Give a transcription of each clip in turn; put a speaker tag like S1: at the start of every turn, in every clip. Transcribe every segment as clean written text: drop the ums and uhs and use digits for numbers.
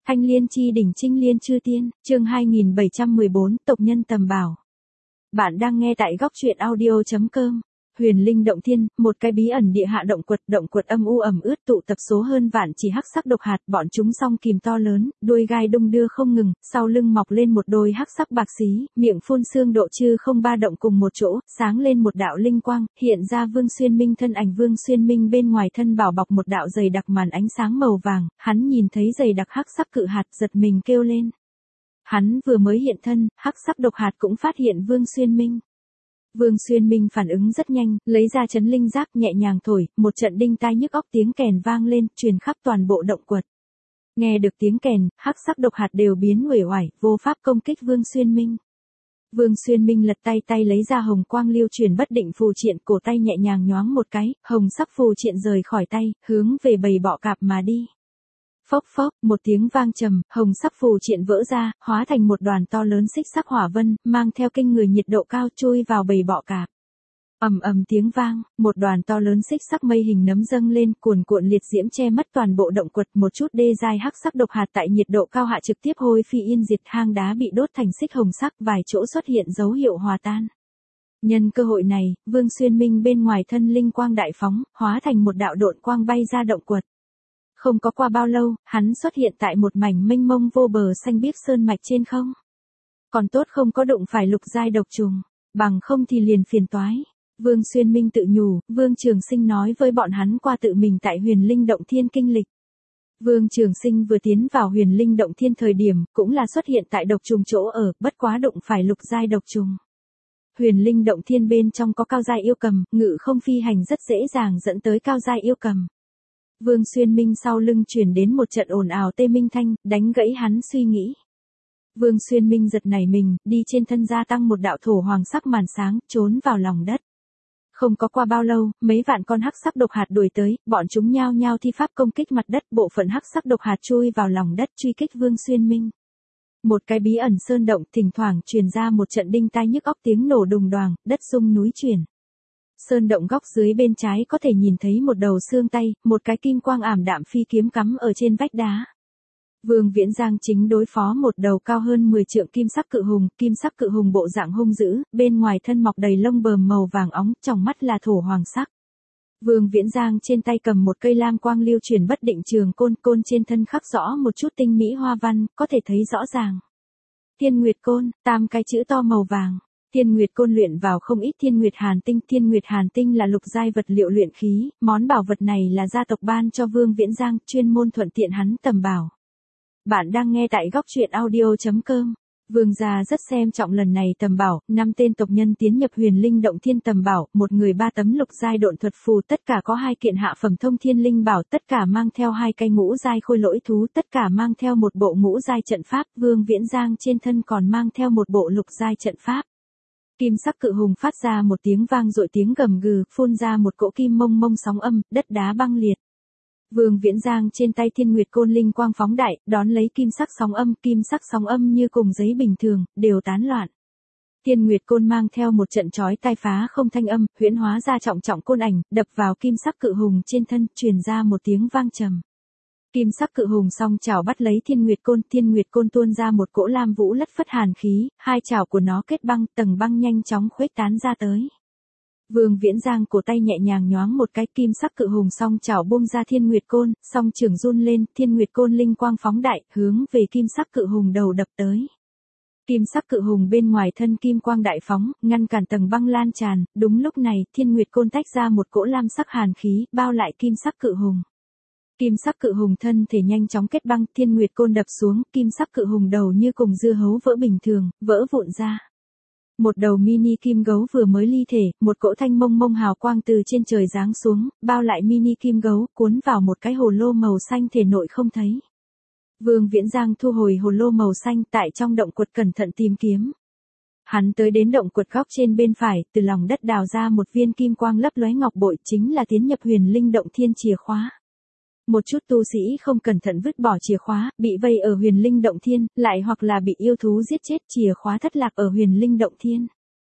S1: Thanh liên chi đỉnh trinh liên chư tiên, chương 2714, tộc nhân tầm bảo. Bạn đang nghe tại góc truyện audio.com. Huyền Linh Động Thiên, một cái bí ẩn địa hạ động quật âm u ẩm ướt tụ tập số hơn vạn chỉ hắc sắc độc hạt, bọn chúng song kìm to lớn, đuôi gai đung đưa không ngừng, sau lưng mọc lên một đôi hắc sắc bạc xí, miệng phun xương độ chư không ba động cùng một chỗ, sáng lên một đạo linh quang, hiện ra Vương Xuyên Minh thân ảnh. Vương Xuyên Minh bên ngoài thân bảo bọc một đạo dày đặc màn ánh sáng màu vàng, hắn nhìn thấy dày đặc hắc sắc cự hạt, giật mình kêu lên. Hắn vừa mới hiện thân, hắc sắc độc hạt cũng phát hiện Vương Xuyên Minh. Vương Xuyên Minh phản ứng rất nhanh, lấy ra chấn linh giáp nhẹ nhàng thổi, một trận đinh tai nhức óc tiếng kèn vang lên, truyền khắp toàn bộ động quật. Nghe được tiếng kèn, hắc sắc độc hạt đều biến uể oải, vô pháp công kích Vương Xuyên Minh. Vương Xuyên Minh lật tay lấy ra hồng quang lưu chuyển bất định phù triện, cổ tay nhẹ nhàng nhoáng một cái, hồng sắc phù triện rời khỏi tay, hướng về bầy bọ cạp mà đi. Phốc phốc, một tiếng vang trầm, hồng sắc phù triện vỡ ra, hóa thành một đoàn to lớn xích sắc hỏa vân, mang theo kinh người nhiệt độ cao chui vào bầy bọ cạp. Ầm ầm tiếng vang, một đoàn to lớn xích sắc mây hình nấm dâng lên, cuồn cuộn liệt diễm che mất toàn bộ động quật, một chút đê dai hắc sắc độc hạt tại nhiệt độ cao hạ trực tiếp hôi phi yên diệt, hang đá bị đốt thành xích hồng sắc, vài chỗ xuất hiện dấu hiệu hòa tan. Nhân cơ hội này, Vương Xuyên Minh bên ngoài thân linh quang đại phóng, hóa thành một đạo độn quang bay ra động quật. Không có qua bao lâu, hắn xuất hiện tại một mảnh mênh mông vô bờ xanh biếc sơn mạch trên không. Còn tốt không có đụng phải lục giai độc trùng, bằng không thì liền phiền toái. Vương Xuyên Minh tự nhủ, Vương Trường Sinh nói với bọn hắn qua tự mình tại Huyền Linh Động Thiên kinh lịch. Vương Trường Sinh vừa tiến vào Huyền Linh Động Thiên thời điểm, cũng là xuất hiện tại độc trùng chỗ ở, bất quá đụng phải lục giai độc trùng. Huyền Linh Động Thiên bên trong có cao giai yêu cầm, ngự không phi hành rất dễ dàng dẫn tới cao giai yêu cầm. Vương Xuyên Minh sau lưng truyền đến một trận ồn ào tê minh thanh, đánh gãy hắn suy nghĩ. Vương Xuyên Minh giật nảy mình, đi trên thân gia tăng một đạo thổ hoàng sắc màn sáng, trốn vào lòng đất. Không có qua bao lâu, mấy vạn con hắc sắc độc hạt đuổi tới, bọn chúng nhao nhao thi pháp công kích mặt đất, bộ phận hắc sắc độc hạt chui vào lòng đất truy kích Vương Xuyên Minh. Một cái bí ẩn sơn động, thỉnh thoảng truyền ra một trận đinh tai nhức óc tiếng nổ đùng đoàng, đất rung núi chuyển. Sơn động góc dưới bên trái có thể nhìn thấy một đầu xương tay, một cái kim quang ảm đạm phi kiếm cắm ở trên vách đá. Vương Viễn Giang chính đối phó một đầu cao hơn 10 trượng kim sắc cự hùng bộ dạng hung dữ, bên ngoài thân mọc đầy lông bờm màu vàng óng, trong mắt là thổ hoàng sắc. Vương Viễn Giang trên tay cầm một cây lam quang lưu chuyển bất định trường côn trên thân khắc rõ một chút tinh mỹ hoa văn, có thể thấy rõ ràng. Thiên Nguyệt Côn, 8 cái chữ to màu vàng. Thiên Nguyệt Côn luyện vào không ít Thiên Nguyệt Hàn Tinh là lục giai vật liệu luyện khí, món bảo vật này là gia tộc ban cho Vương Viễn Giang, chuyên môn thuận tiện hắn tầm bảo. Bạn đang nghe tại góc truyện audio.com. Vương gia rất xem trọng lần này tầm bảo, 5 tên tộc nhân tiến nhập Huyền Linh Động Thiên tầm bảo, một người 3 tấm lục giai độn thuật phù, tất cả có 2 kiện hạ phẩm thông thiên linh bảo, tất cả mang theo 2 cây ngũ giai khôi lỗi thú, tất cả mang theo một bộ ngũ giai trận pháp, Vương Viễn Giang trên thân còn mang theo một bộ lục giai trận pháp. Kim sắc cự hùng phát ra một tiếng vang dội, tiếng gầm gừ, phun ra một cỗ kim mông mông sóng âm, đất đá băng liệt. Vương Viễn Giang trên tay Thiên Nguyệt Côn linh quang phóng đại, đón lấy kim sắc sóng âm như cùng giấy bình thường, đều tán loạn. Thiên Nguyệt Côn mang theo một trận chói tai phá không thanh âm, huyễn hóa ra trọng côn ảnh, đập vào kim sắc cự hùng trên thân, truyền ra một tiếng vang trầm. Kim sắc cự hùng song chảo bắt lấy Thiên Nguyệt Côn tuôn ra một cỗ lam vũ lất phất hàn khí, 2 chảo của nó kết băng, tầng băng nhanh chóng khuếch tán ra tới. Vương Viễn Giang cổ tay nhẹ nhàng nhoáng một cái, kim sắc cự hùng song chảo buông ra Thiên Nguyệt Côn, song trường run lên, Thiên Nguyệt Côn linh quang phóng đại, hướng về kim sắc cự hùng đầu đập tới. Kim sắc cự hùng bên ngoài thân kim quang đại phóng, ngăn cản tầng băng lan tràn, đúng lúc này, Thiên Nguyệt Côn tách ra một cỗ lam sắc hàn khí, bao lại kim sắc cự hùng. Kim sắc cự hùng thân thể nhanh chóng kết băng, Thiên Nguyệt Côn đập xuống, kim sắc cự hùng đầu như cùng dưa hấu vỡ bình thường, vỡ vụn ra. Một đầu mini kim gấu vừa mới ly thể, một cỗ thanh mông hào quang từ trên trời giáng xuống, bao lại mini kim gấu, cuốn vào một cái hồ lô màu xanh thể nội không thấy. Vương Viễn Giang thu hồi hồ lô màu xanh, tại trong động quật cẩn thận tìm kiếm. Hắn tới đến động quật góc trên bên phải, từ lòng đất đào ra một viên kim quang lấp lóe ngọc bội, chính là tiến nhập Huyền Linh Động Thiên chìa khóa. Một chút tu sĩ không cẩn thận vứt bỏ chìa khóa, bị vây ở Huyền Linh Động Thiên, lại hoặc là bị yêu thú giết chết, chìa khóa thất lạc ở Huyền Linh Động Thiên.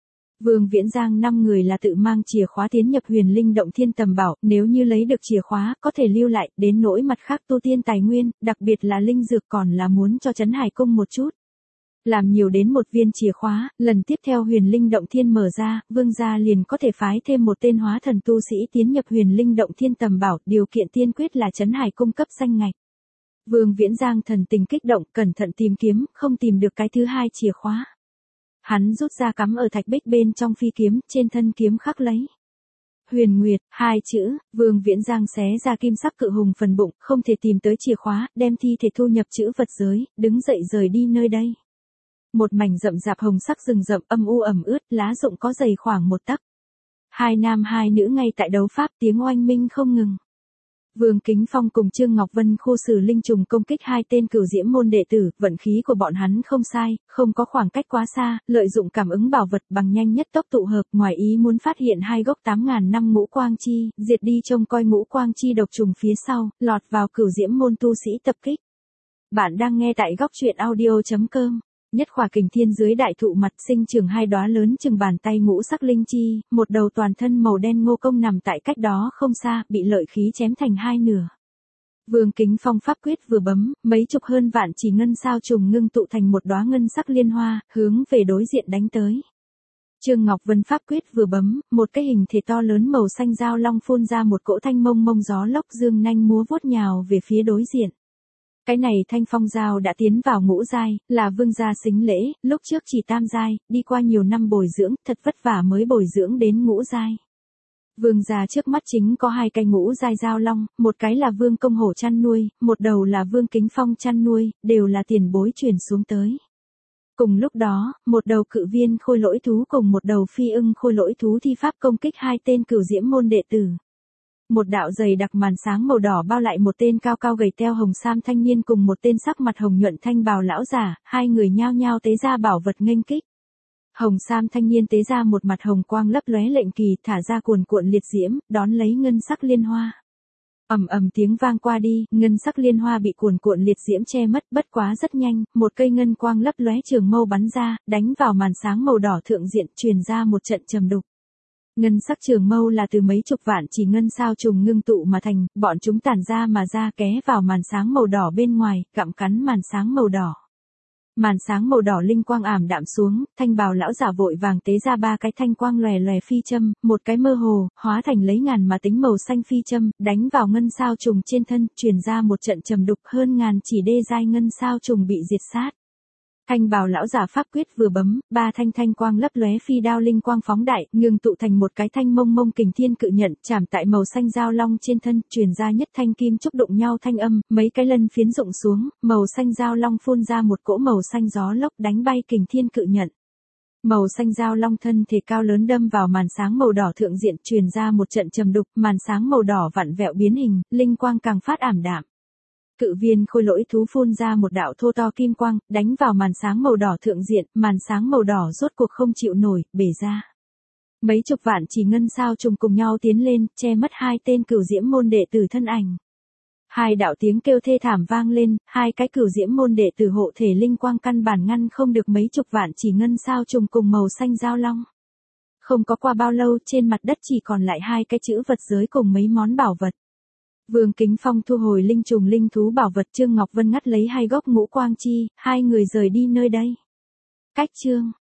S1: Vương Viễn Giang 5 người là tự mang chìa khóa tiến nhập Huyền Linh Động Thiên tầm bảo, nếu như lấy được chìa khóa, có thể lưu lại, đến nỗi mặt khác tu tiên tài nguyên, đặc biệt là linh dược còn là muốn cho Trấn Hải Cung một chút. Làm nhiều đến một viên chìa khóa, lần tiếp theo Huyền Linh Động Thiên mở ra, Vương gia liền có thể phái thêm một tên hóa thần tu sĩ tiến nhập Huyền Linh Động Thiên tầm bảo, điều kiện tiên quyết là Trấn Hải Cung cấp danh ngạch. Vương Viễn Giang thần tình kích động, cẩn thận tìm kiếm, không tìm được cái thứ hai chìa khóa. Hắn rút ra cắm ở thạch bích bên trong phi kiếm, trên thân kiếm khắc lấy Huyền Nguyệt, hai chữ. Vương Viễn Giang xé ra kim sắc cự hùng phần bụng, không thể tìm tới chìa khóa, đem thi thể thu nhập chữ vật giới, đứng dậy rời đi nơi đây. Một mảnh rậm rạp hồng sắc rừng rậm âm u ẩm ướt, lá rụng có dày khoảng 1 tấc. Hai nam hai nữ ngay tại đấu pháp, tiếng oanh minh không ngừng. Vương Kính Phong cùng Trương Ngọc Vân khu xử linh trùng công kích hai tên Cửu Diễm môn đệ tử, vận khí của bọn hắn không sai, không có khoảng cách quá xa, lợi dụng cảm ứng bảo vật bằng nhanh nhất tốc tụ hợp, ngoài ý muốn phát hiện hai gốc 8.000 năm ngũ quang chi, diệt đi trông coi ngũ quang chi độc trùng phía sau, lọt vào Cửu Diễm môn tu sĩ tập kích. Bạn đang nghe tại góc truyện audio.com. Nhất khỏa kình thiên dưới đại thụ mặt sinh trưởng hai đóa lớn chừng bàn tay ngũ sắc linh chi, một đầu toàn thân màu đen ngô công nằm tại cách đó không xa, bị lợi khí chém thành hai nửa. Vương Kính Phong pháp quyết vừa bấm, mấy chục hơn vạn chỉ ngân sao trùng ngưng tụ thành một đóa ngân sắc liên hoa, hướng về đối diện đánh tới. Trương Ngọc Vân pháp quyết vừa bấm, một cái hình thể to lớn màu xanh dao long phun ra một cỗ thanh mông mông gió lốc dương nanh múa vuốt nhào về phía đối diện. Cái này thanh phong dao đã tiến vào ngũ giai, là vương gia xính lễ, lúc trước chỉ tam giai, đi qua nhiều năm bồi dưỡng, thật vất vả mới bồi dưỡng đến ngũ giai. Vương gia trước mắt chính có hai cái ngũ giai dao long, một cái là Vương Công Hổ chăn nuôi, một đầu là Vương Kính Phong chăn nuôi, đều là tiền bối truyền xuống tới. Cùng lúc đó, một đầu cự viên khôi lỗi thú cùng một đầu phi ưng khôi lỗi thú thi pháp công kích hai tên Cửu Diễm môn đệ tử. Một đạo dày đặc màn sáng màu đỏ bao lại một tên cao cao gầy teo hồng sam thanh niên cùng một tên sắc mặt hồng nhuận thanh bào lão giả, hai người nhao nhao tế ra bảo vật nghênh kích. Hồng sam thanh niên tế ra một mặt hồng quang lấp lóe lệnh kỳ, thả ra cuồn cuộn liệt diễm, đón lấy ngân sắc liên hoa. Ầm ầm tiếng vang qua đi, ngân sắc liên hoa bị cuồn cuộn liệt diễm che mất, bất quá rất nhanh, một cây ngân quang lấp lóe trường mâu bắn ra, đánh vào màn sáng màu đỏ thượng diện, truyền ra một trận trầm đục. Ngân sắc trường mâu là từ mấy chục vạn chỉ ngân sao trùng ngưng tụ mà thành, bọn chúng tản ra mà ra ké vào màn sáng màu đỏ bên ngoài, gặm cắn màn sáng màu đỏ. Màn sáng màu đỏ linh quang ảm đạm xuống, thanh bào lão giả vội vàng tế ra ba cái thanh quang lòe lòe phi châm, một cái mơ hồ, hóa thành lấy ngàn mà tính màu xanh phi châm, đánh vào ngân sao trùng trên thân, truyền ra một trận trầm đục, hơn ngàn chỉ đê giai ngân sao trùng bị diệt sát. Thanh bào lão giả pháp quyết vừa bấm, ba thanh quang lấp lóe phi đao linh quang phóng đại, ngưng tụ thành một cái thanh mông mông kình thiên cự nhận, chạm tại màu xanh dao long trên thân, truyền ra nhất thanh kim chúc đụng nhau thanh âm, mấy cái lân phiến rụng xuống, màu xanh dao long phun ra một cỗ màu xanh gió lốc đánh bay kình thiên cự nhận. Màu xanh dao long thân thể cao lớn đâm vào màn sáng màu đỏ thượng diện, truyền ra một trận trầm đục, màn sáng màu đỏ vặn vẹo biến hình, linh quang càng phát ảm đạm. Cự viên khôi lỗi thú phun ra một đạo thô to kim quang, đánh vào màn sáng màu đỏ thượng diện, màn sáng màu đỏ rốt cuộc không chịu nổi, bể ra. Mấy chục vạn chỉ ngân sao trùng cùng nhau tiến lên, che mất hai tên Cửu Diễm môn đệ tử thân ảnh. Hai đạo tiếng kêu thê thảm vang lên, hai cái Cửu Diễm môn đệ tử hộ thể linh quang căn bản ngăn không được mấy chục vạn chỉ ngân sao trùng cùng màu xanh dao long. Không có qua bao lâu, trên mặt đất chỉ còn lại hai cái chữ vật giới cùng mấy món bảo vật. Vương Kính Phong thu hồi linh trùng linh thú bảo vật, Trương Ngọc Vân ngắt lấy hai gốc ngũ quang chi, hai người rời đi nơi đây. Cách chương